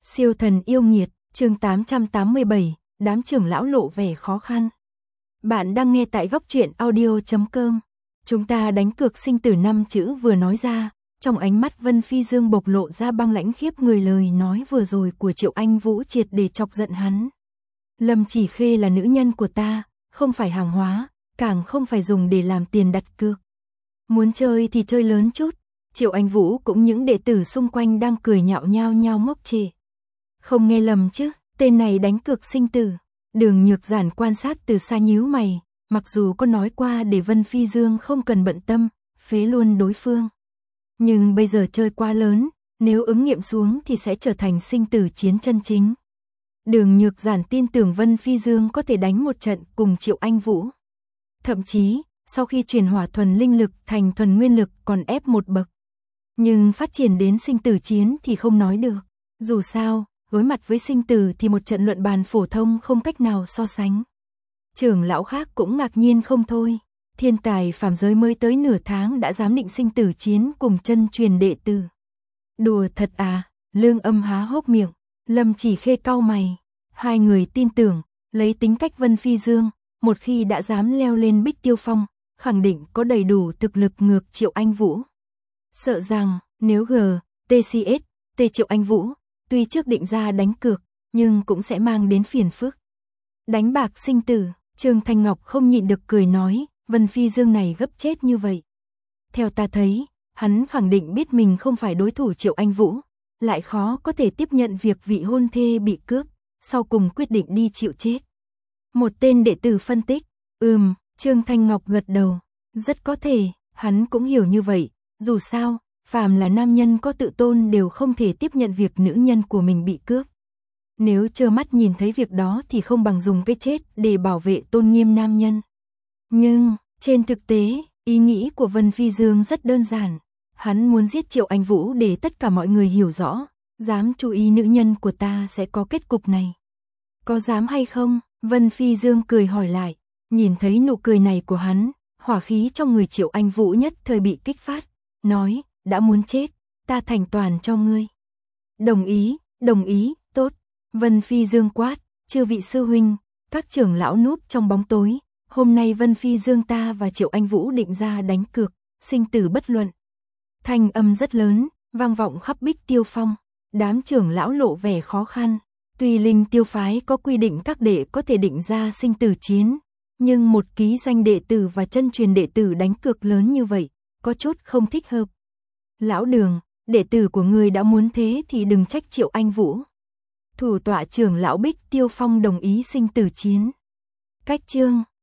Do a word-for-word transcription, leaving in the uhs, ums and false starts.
Siêu thần yêu nghiệt, chương tám trăm tám mươi bảy, đám trưởng lão lộ vẻ khó khăn. Bạn đang nghe tại góc truyện audio chấm com. Chúng ta đánh cược sinh tử năm chữ vừa nói ra, trong ánh mắt Vân Phi Dương bộc lộ ra băng lãnh khiếp người, lời nói vừa rồi của Triệu Anh Vũ triệt để chọc giận hắn. Lâm Chỉ Khê là nữ nhân của ta, không phải hàng hóa, càng không phải dùng để làm tiền đặt cược. Muốn chơi thì chơi lớn chút. Triệu Anh Vũ cũng những đệ tử xung quanh đang cười nhạo nhao nhao ngốc trệ. Không nghe lầm chứ, tên này đánh cược sinh tử. Đường Nhược Giản quan sát từ xa nhíu mày, mặc dù có nói qua để Vân Phi Dương không cần bận tâm, phế luôn đối phương. Nhưng bây giờ chơi quá lớn, nếu ứng nghiệm xuống thì sẽ trở thành sinh tử chiến chân chính. Đường Nhược Giản tin tưởng Vân Phi Dương có thể đánh một trận cùng Triệu Anh Vũ. Thậm chí, sau khi chuyển hỏa thuần linh lực thành thuần nguyên lực còn ép một bậc. Nhưng phát triển đến sinh tử chiến thì không nói được. Dù sao, đối mặt với sinh tử thì một trận luận bàn phổ thông không cách nào so sánh. Trưởng lão khác cũng ngạc nhiên không thôi. Thiên tài phàm giới mới tới nửa tháng đã dám định sinh tử chiến cùng chân truyền đệ tử. Đùa thật à, Lương Âm há hốc miệng, Lâm Chỉ Khê cau mày. Hai người tin tưởng, lấy tính cách Vân Phi Dương, một khi đã dám leo lên Bích Tiêu Phong, khẳng định có đầy đủ thực lực ngược Triệu Anh Vũ. Sợ rằng, nếu G, tê xê ét, T Triệu Anh Vũ, tuy trước định ra đánh cược, nhưng cũng sẽ mang đến phiền phức. Đánh bạc sinh tử, Trương Thanh Ngọc không nhịn được cười nói, Vân Phi Dương này gấp chết như vậy. Theo ta thấy, hắn khẳng định biết mình không phải đối thủ Triệu Anh Vũ, lại khó có thể tiếp nhận việc vị hôn thê bị cướp, sau cùng quyết định đi chịu chết. Một tên đệ tử phân tích, ừm, Trương Thanh Ngọc gật đầu, rất có thể, hắn cũng hiểu như vậy, dù sao, phàm là nam nhân có tự tôn đều không thể tiếp nhận việc nữ nhân của mình bị cướp. Nếu trơ mắt nhìn thấy việc đó thì không bằng dùng cái chết để bảo vệ tôn nghiêm nam nhân. Nhưng, trên thực tế, ý nghĩ của Vân Phi Dương rất đơn giản. Hắn muốn giết Triệu Anh Vũ để tất cả mọi người hiểu rõ, dám chú ý nữ nhân của ta sẽ có kết cục này. Có dám hay không? Vân Phi Dương cười hỏi lại. Nhìn thấy nụ cười này của hắn, hỏa khí trong người Triệu Anh Vũ nhất thời bị kích phát. Nói, đã muốn chết, ta thành toàn cho ngươi. Đồng ý, đồng ý, tốt. Vân Phi Dương quát, chư vị sư huynh, các trưởng lão núp trong bóng tối. Hôm nay Vân Phi Dương ta và Triệu Anh Vũ định ra đánh cược, sinh tử bất luận. Thanh âm rất lớn, vang vọng khắp Bích Tiêu Phong. Đám trưởng lão lộ vẻ khó khăn. Tuy Linh Tiêu phái có quy định các đệ có thể định ra sinh tử chiến, nhưng một ký danh đệ tử và chân truyền đệ tử đánh cược lớn như vậy, có chút không thích hợp. Lão Đường, đệ tử của ngươi đã muốn thế thì đừng trách Triệu Anh Vũ. Thủ tọa trưởng lão Bích Tiêu Phong đồng ý sinh tử chiến. Cách chương